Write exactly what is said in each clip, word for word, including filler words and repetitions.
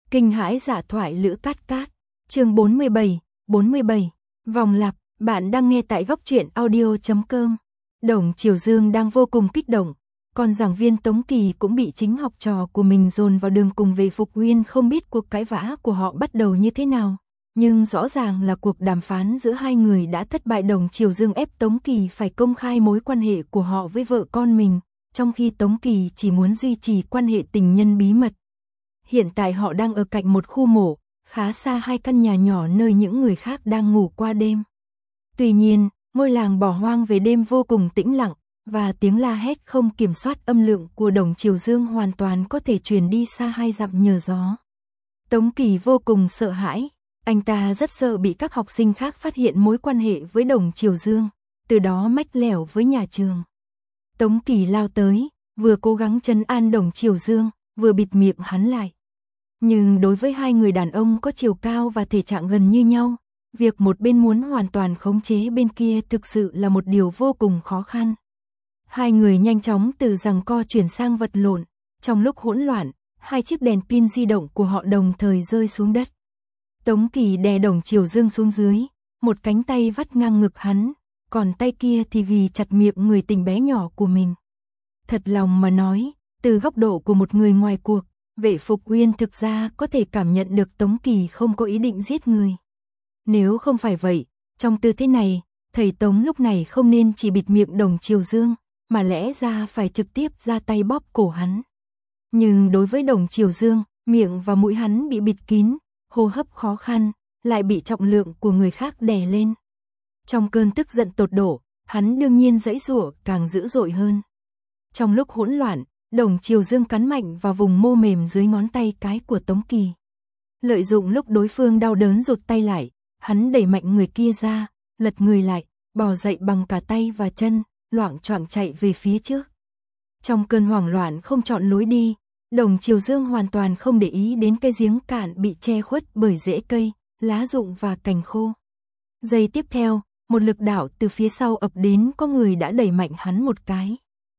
Kinh hãi dạ thoại Lữ Cát Cát, chương bốn mươi bảy, bốn mươi bảy, vòng lặp, bạn đang nghe tại góc truyện audio chấm com. Đồng Triều Dương đang vô cùng kích động, còn giảng viên Tống Kỳ cũng bị chính học trò của mình dồn vào đường cùng về Phục Uyên, không biết cuộc cãi vã của họ bắt đầu như thế nào. Nhưng rõ ràng là cuộc đàm phán giữa hai người đã thất bại. Đồng Triều Dương ép Tống Kỳ phải công khai mối quan hệ của họ với vợ con mình, trong khi Tống Kỳ chỉ muốn duy trì quan hệ tình nhân bí mật. Hiện tại họ đang ở cạnh một khu mộ, khá xa hai căn nhà nhỏ nơi những người khác đang ngủ qua đêm. Tuy nhiên, ngôi làng bỏ hoang về đêm vô cùng tĩnh lặng, và tiếng la hét không kiểm soát âm lượng của Đồng Triều Dương hoàn toàn có thể truyền đi xa hai dặm nhờ gió. Tống Kỳ vô cùng sợ hãi, anh ta rất sợ bị các học sinh khác phát hiện mối quan hệ với Đồng Triều Dương, từ đó mách lẻo với nhà trường. Tống Kỳ lao tới, vừa cố gắng trấn an Đồng Triều Dương, vừa bịt miệng hắn lại. Nhưng đối với hai người đàn ông có chiều cao và thể trạng gần như nhau, việc một bên muốn hoàn toàn khống chế bên kia thực sự là một điều vô cùng khó khăn. Hai người nhanh chóng từ giằng co chuyển sang vật lộn, trong lúc hỗn loạn, hai chiếc đèn pin di động của họ đồng thời rơi xuống đất. Tống Kỳ đè Đồng Triều Dương xuống dưới, một cánh tay vắt ngang ngực hắn, còn tay kia thì ghi chặt miệng người tình bé nhỏ của mình. Thật lòng mà nói, từ góc độ của một người ngoài cuộc, Vệ Phục Uyên thực ra có thể cảm nhận được Tống Kỳ không có ý định giết người. Nếu không phải vậy, trong tư thế này, thầy Tống lúc này không nên chỉ bịt miệng Đồng Triều Dương, mà lẽ ra phải trực tiếp ra tay bóp cổ hắn. Nhưng đối với Đồng Triều Dương, miệng và mũi hắn bị bịt kín, hô hấp khó khăn, lại bị trọng lượng của người khác đè lên. Trong cơn tức giận tột độ, hắn đương nhiên giãy giụa càng dữ dội hơn. Trong lúc hỗn loạn, Đồng Triều Dương cắn mạnh vào vùng mô mềm dưới ngón tay cái của Tống Kỳ. Lợi dụng lúc đối phương đau đớn rụt tay lại, hắn đẩy mạnh người kia ra, lật người lại, bò dậy bằng cả tay và chân, loạng choạng chạy về phía trước. Trong cơn hoảng loạn không chọn lối đi, Đồng Triều Dương hoàn toàn không để ý đến cái giếng cạn bị che khuất bởi rễ cây, lá rụng và cành khô. Giây tiếp theo, một lực đạo từ phía sau ập đến, có người đã đẩy mạnh hắn một cái.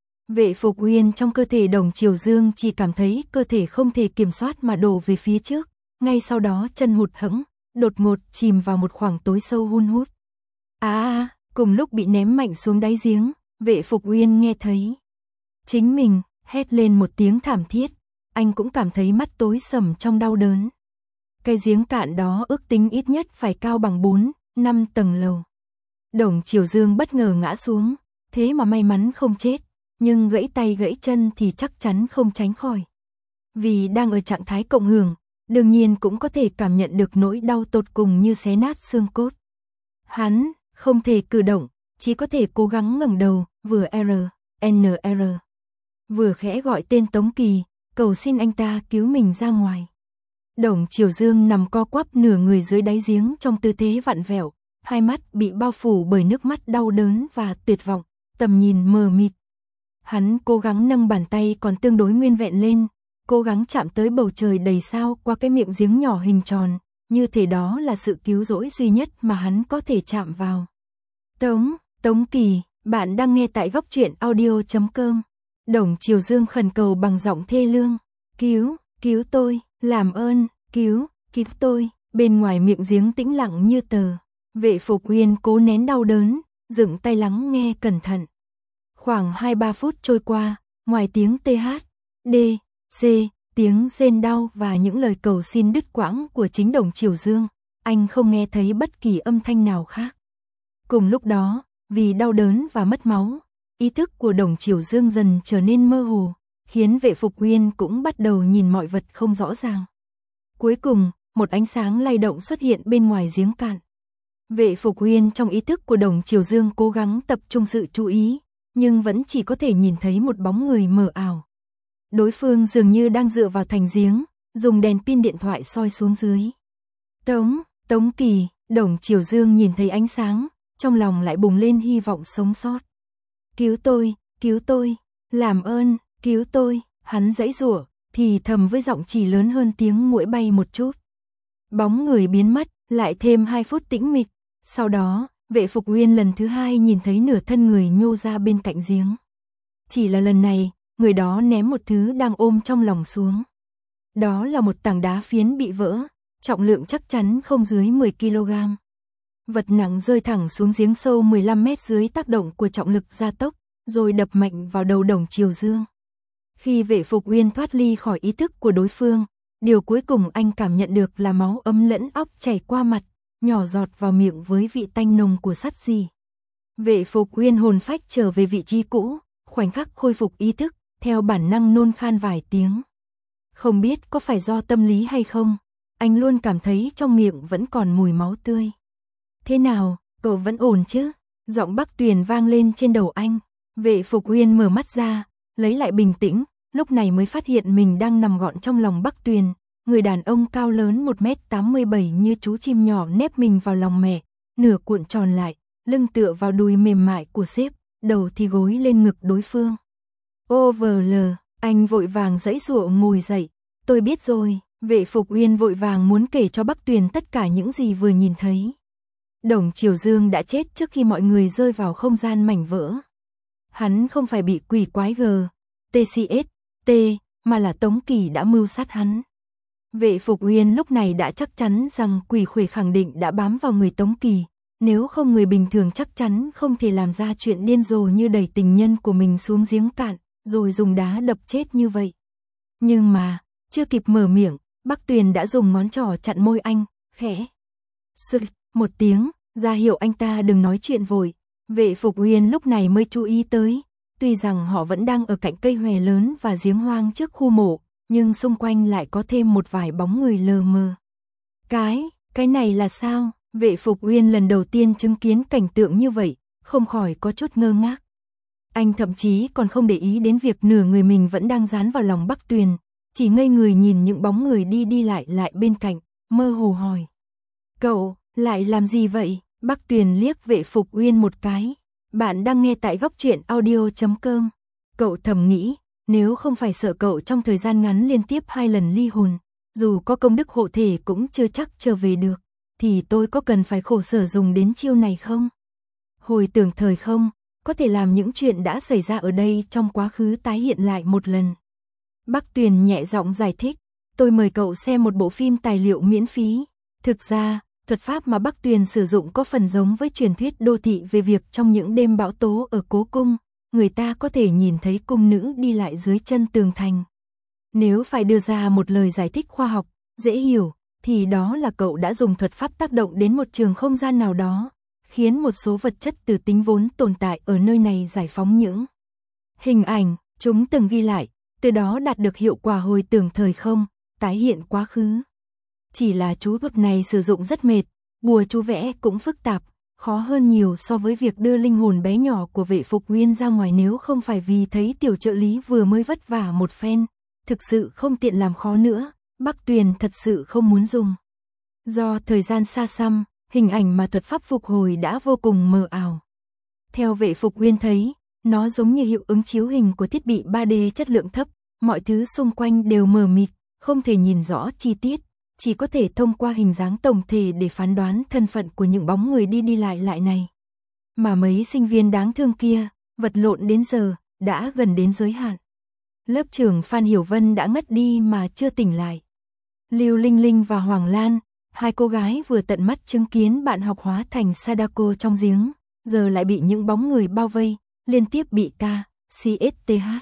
Vệ Phục Uyên trong cơ thể Đồng Triều Dương chỉ cảm thấy cơ thể không thể kiểm soát mà đổ về phía trước, ngay sau đó chân hụt hẫng, đột ngột chìm vào một khoảng tối sâu hun hút. À, à, cùng lúc bị ném mạnh xuống đáy giếng, Vệ Phục Uyên nghe thấy chính mình hét lên một tiếng thảm thiết, anh cũng cảm thấy mắt tối sầm trong đau đớn. Cái giếng cạn đó ước tính ít nhất phải cao bằng bốn, năm tầng lầu. Đồng Triều Dương bất ngờ ngã xuống, thế mà may mắn không chết, nhưng gãy tay gãy chân thì chắc chắn không tránh khỏi. Vì đang ở trạng thái cộng hưởng, đương nhiên cũng có thể cảm nhận được nỗi đau tột cùng như xé nát xương cốt. Hắn không thể cử động, chỉ có thể cố gắng ngẩng đầu, vừa R, N R, vừa khẽ gọi tên Tống Kỳ, cầu xin anh ta cứu mình ra ngoài. Đồng Triều Dương nằm co quắp nửa người dưới đáy giếng trong tư thế vặn vẹo, hai mắt bị bao phủ bởi nước mắt đau đớn và tuyệt vọng, tầm nhìn mờ mịt. Hắn cố gắng nâng bàn tay còn tương đối nguyên vẹn lên, cố gắng chạm tới bầu trời đầy sao qua cái miệng giếng nhỏ hình tròn, như thể đó là sự cứu rỗi duy nhất mà hắn có thể chạm vào. Tống, Tống Kỳ, bạn đang nghe tại góc truyện audio chấm com. Đồng Triều Dương khẩn cầu bằng giọng thê lương, cứu, cứu tôi, làm ơn, cứu, cứu tôi. Bên ngoài miệng giếng tĩnh lặng như tờ, Vệ Phục Uyên cố nén đau đớn, dựng tay lắng nghe cẩn thận. Khoảng hai ba phút trôi qua, ngoài tiếng T H, D, C, tiếng rên đau và những lời cầu xin đứt quãng của chính Đồng Triều Dương, anh không nghe thấy bất kỳ âm thanh nào khác. Cùng lúc đó, vì đau đớn và mất máu, ý thức của Đồng Triều Dương dần trở nên mơ hồ, khiến Vệ Phục Uyên cũng bắt đầu nhìn mọi vật không rõ ràng. Cuối cùng, một ánh sáng lay động xuất hiện bên ngoài giếng cạn. Vệ Phục Uyên trong ý thức của Đồng Triều Dương cố gắng tập trung sự chú ý, nhưng vẫn chỉ có thể nhìn thấy một bóng người mờ ảo. Đối phương dường như đang dựa vào thành giếng, dùng đèn pin điện thoại soi xuống dưới. Tống, Tống Kỳ, Đồng Triều Dương nhìn thấy ánh sáng, trong lòng lại bùng lên hy vọng sống sót. Cứu tôi, cứu tôi, làm ơn, cứu tôi, hắn giãy giụa, thì thầm với giọng chỉ lớn hơn tiếng muỗi bay một chút. Bóng người biến mất, lại thêm hai phút tĩnh mịch, sau đó, Vệ Phục Uyên lần thứ hai nhìn thấy nửa thân người nhô ra bên cạnh giếng. Chỉ là lần này, người đó ném một thứ đang ôm trong lòng xuống. Đó là một tảng đá phiến bị vỡ, trọng lượng chắc chắn không dưới mười ki lô gam. Vật nặng rơi thẳng xuống giếng sâu mười lăm mét dưới tác động của trọng lực gia tốc, rồi đập mạnh vào đầu Đồng Triều Dương. Khi Vệ Phục Uyên thoát ly khỏi ý thức của đối phương, điều cuối cùng anh cảm nhận được là máu ấm lẫn óc chảy qua mặt, nhỏ giọt vào miệng với vị tanh nồng của sắt gì. Vệ Phục Uyên hồn phách trở về vị trí cũ, khoảnh khắc khôi phục ý thức, theo bản năng nôn khan vài tiếng. Không biết có phải do tâm lý hay không, anh luôn cảm thấy trong miệng vẫn còn mùi máu tươi. Thế nào, cậu vẫn ổn chứ? Giọng Bắc Tuyền vang lên trên đầu anh. Vệ Phục Uyên mở mắt ra, lấy lại bình tĩnh, lúc này mới phát hiện mình đang nằm gọn trong lòng Bắc Tuyền, người đàn ông cao lớn một mét tám mươi bảy như chú chim nhỏ nép mình vào lòng mẹ, nửa cuộn tròn lại, lưng tựa vào đùi mềm mại của sếp, đầu thì gối lên ngực đối phương. Ô vờ lờ, anh vội vàng giãy giụa ngồi dậy. Tôi biết rồi. Vệ Phục Uyên vội vàng muốn kể cho Bắc Tuyền tất cả những gì vừa nhìn thấy. Đồng Triều Dương đã chết trước khi mọi người rơi vào không gian mảnh vỡ. Hắn không phải bị quỷ quái G, tê xê ét, T, mà là Tống Kỳ đã mưu sát hắn. Vệ Phục Uyên lúc này đã chắc chắn rằng quỷ khuể khẳng định đã bám vào người Tống Kỳ, nếu không người bình thường chắc chắn không thể làm ra chuyện điên rồ như đẩy tình nhân của mình xuống giếng cạn, rồi dùng đá đập chết như vậy. Nhưng mà, chưa kịp mở miệng, Bắc Tuyền đã dùng ngón trỏ chặn môi anh, khẽ sực một tiếng, ra hiệu anh ta đừng nói chuyện vội. Vệ Phục Uyên lúc này mới chú ý tới, tuy rằng họ vẫn đang ở cạnh cây hòe lớn và giếng hoang trước khu mộ, nhưng xung quanh lại có thêm một vài bóng người lờ mờ. Cái, cái này là sao? Vệ Phục Uyên lần đầu tiên chứng kiến cảnh tượng như vậy, không khỏi có chút ngơ ngác. Anh thậm chí còn không để ý đến việc nửa người mình vẫn đang dán vào lòng Bắc Tuyền, chỉ ngây người nhìn những bóng người đi đi lại lại bên cạnh, mơ hồ hỏi. Cậu, lại làm gì vậy? Bắc Tuyền liếc Vệ Phục Uyên một cái. Bạn đang nghe tại góc truyện audio chấm com. Cậu thầm nghĩ, nếu không phải sợ cậu trong thời gian ngắn liên tiếp hai lần ly hồn, dù có công đức hộ thể cũng chưa chắc trở về được, thì tôi có cần phải khổ sở dùng đến chiêu này không? Hồi tưởng thời không, có thể làm những chuyện đã xảy ra ở đây trong quá khứ tái hiện lại một lần. Bắc Tuyền nhẹ giọng giải thích, tôi mời cậu xem một bộ phim tài liệu miễn phí. Thực ra, thuật pháp mà Bắc Tuyền sử dụng có phần giống với truyền thuyết đô thị về việc trong những đêm bão tố ở cố cung, người ta có thể nhìn thấy cung nữ đi lại dưới chân tường thành. Nếu phải đưa ra một lời giải thích khoa học, dễ hiểu, thì đó là cậu đã dùng thuật pháp tác động đến một trường không gian nào đó, khiến một số vật chất từ tính vốn tồn tại ở nơi này giải phóng những hình ảnh chúng từng ghi lại, từ đó đạt được hiệu quả hồi tưởng thời không, tái hiện quá khứ. Chỉ là chú thuật này sử dụng rất mệt, bùa chú vẽ cũng phức tạp, khó hơn nhiều so với việc đưa linh hồn bé nhỏ của Vệ Phục Uyên ra ngoài, nếu không phải vì thấy tiểu trợ lý vừa mới vất vả một phen, thực sự không tiện làm khó nữa, Bắc Tuyền thật sự không muốn dùng. Do thời gian xa xăm, hình ảnh mà thuật pháp phục hồi đã vô cùng mờ ảo. Theo Vệ Phục Uyên thấy, nó giống như hiệu ứng chiếu hình của thiết bị ba D chất lượng thấp, mọi thứ xung quanh đều mờ mịt, không thể nhìn rõ chi tiết, chỉ có thể thông qua hình dáng tổng thể để phán đoán thân phận của những bóng người đi đi lại lại này. Mà mấy sinh viên đáng thương kia, vật lộn đến giờ, đã gần đến giới hạn. Lớp trưởng Phan Hiểu Vân đã ngất đi mà chưa tỉnh lại. Lưu Linh Linh và Hoàng Lan, hai cô gái vừa tận mắt chứng kiến bạn học hóa thành Sadako trong giếng, giờ lại bị những bóng người bao vây, liên tiếp bị K, C S T H.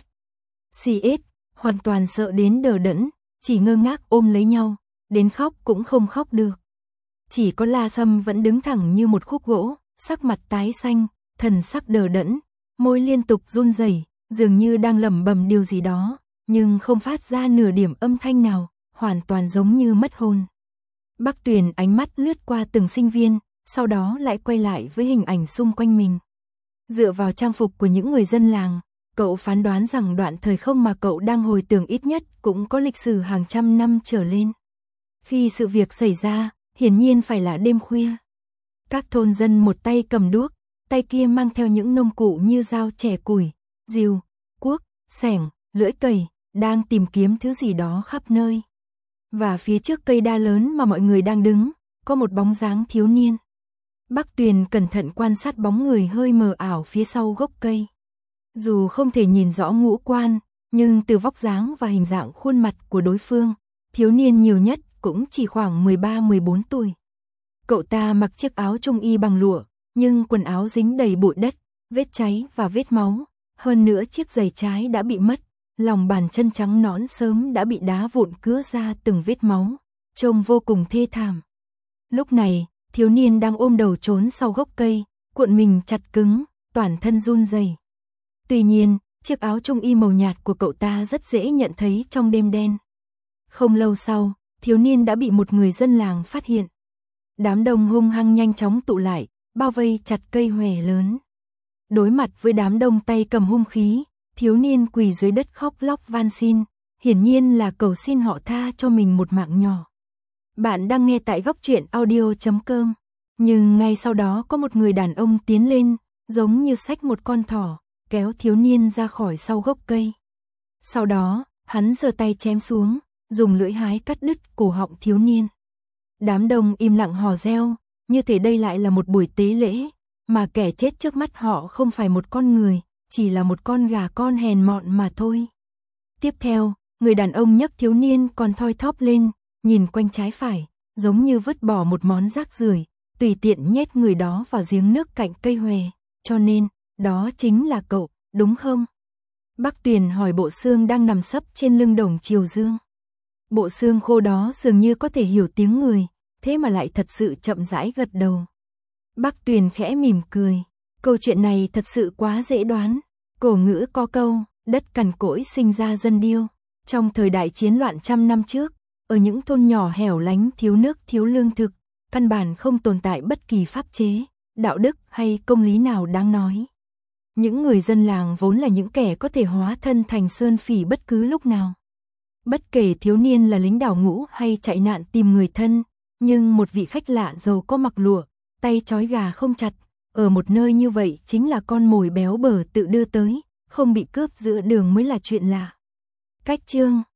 C S, hoàn toàn sợ đến đờ đẫn, chỉ ngơ ngác ôm lấy nhau, đến khóc cũng không khóc được. Chỉ có La Sâm vẫn đứng thẳng như một khúc gỗ, sắc mặt tái xanh, thần sắc đờ đẫn, môi liên tục run rẩy, dường như đang lẩm bẩm điều gì đó, nhưng không phát ra nửa điểm âm thanh nào, hoàn toàn giống như mất hồn. Bắc Tuyền ánh mắt lướt qua từng sinh viên, sau đó lại quay lại với hình ảnh xung quanh mình. Dựa vào trang phục của những người dân làng, cậu phán đoán rằng đoạn thời không mà cậu đang hồi tưởng ít nhất cũng có lịch sử hàng trăm năm trở lên. Khi sự việc xảy ra, hiển nhiên phải là đêm khuya. Các thôn dân một tay cầm đuốc, tay kia mang theo những nông cụ như dao chẻ củi, rìu, cuốc, xẻng, lưỡi cày, đang tìm kiếm thứ gì đó khắp nơi. Và phía trước cây đa lớn mà mọi người đang đứng, có một bóng dáng thiếu niên. Bắc Tuyền cẩn thận quan sát bóng người hơi mờ ảo phía sau gốc cây. Dù không thể nhìn rõ ngũ quan, nhưng từ vóc dáng và hình dạng khuôn mặt của đối phương, thiếu niên nhiều nhất cũng chỉ khoảng mười ba mười bốn tuổi. Cậu ta mặc chiếc áo trung y bằng lụa, nhưng quần áo dính đầy bụi đất, vết cháy và vết máu, hơn nữa chiếc giày trái đã bị mất, lòng bàn chân trắng nõn sớm đã bị đá vụn cứa ra từng vết máu, trông vô cùng thê thảm. Lúc này, thiếu niên đang ôm đầu trốn sau gốc cây, cuộn mình chặt cứng, toàn thân run rẩy. Tuy nhiên, chiếc áo trung y màu nhạt của cậu ta rất dễ nhận thấy trong đêm đen. Không lâu sau, thiếu niên đã bị một người dân làng phát hiện. Đám đông hung hăng nhanh chóng tụ lại, bao vây chặt cây hòe lớn. Đối mặt với đám đông tay cầm hung khí, thiếu niên quỳ dưới đất khóc lóc van xin, hiển nhiên là cầu xin họ tha cho mình một mạng nhỏ. Bạn đang nghe tại góc truyện audio chấm com. Nhưng ngay sau đó có một người đàn ông tiến lên, giống như xách một con thỏ, kéo thiếu niên ra khỏi sau gốc cây. Sau đó, hắn giơ tay chém xuống, dùng lưỡi hái cắt đứt cổ họng thiếu niên. Đám đông im lặng hò reo, như thể đây lại là một buổi tế lễ, mà kẻ chết trước mắt họ không phải một con người, chỉ là một con gà con hèn mọn mà thôi. Tiếp theo, người đàn ông nhấc thiếu niên còn thoi thóp lên, nhìn quanh trái phải, giống như vứt bỏ một món rác rưởi, tùy tiện nhét người đó vào giếng nước cạnh cây hòe. Cho nên, đó chính là cậu, đúng không? Bác Tuyền hỏi bộ xương đang nằm sấp trên lưng Đồng Triều Dương. Bộ xương khô đó dường như có thể hiểu tiếng người, thế mà lại thật sự chậm rãi gật đầu. Bác Tuyền khẽ mỉm cười, câu chuyện này thật sự quá dễ đoán. Cổ ngữ có câu, đất cằn cỗi sinh ra dân điêu. Trong thời đại chiến loạn trăm năm trước, ở những thôn nhỏ hẻo lánh thiếu nước thiếu lương thực, căn bản không tồn tại bất kỳ pháp chế, đạo đức hay công lý nào đáng nói. Những người dân làng vốn là những kẻ có thể hóa thân thành sơn phỉ bất cứ lúc nào. Bất kể thiếu niên là lính đào ngũ hay chạy nạn tìm người thân, nhưng một vị khách lạ giàu có mặc lụa, tay trói gà không chặt, ở một nơi như vậy chính là con mồi béo bở tự đưa tới, không bị cướp giữa đường mới là chuyện lạ. Cách chương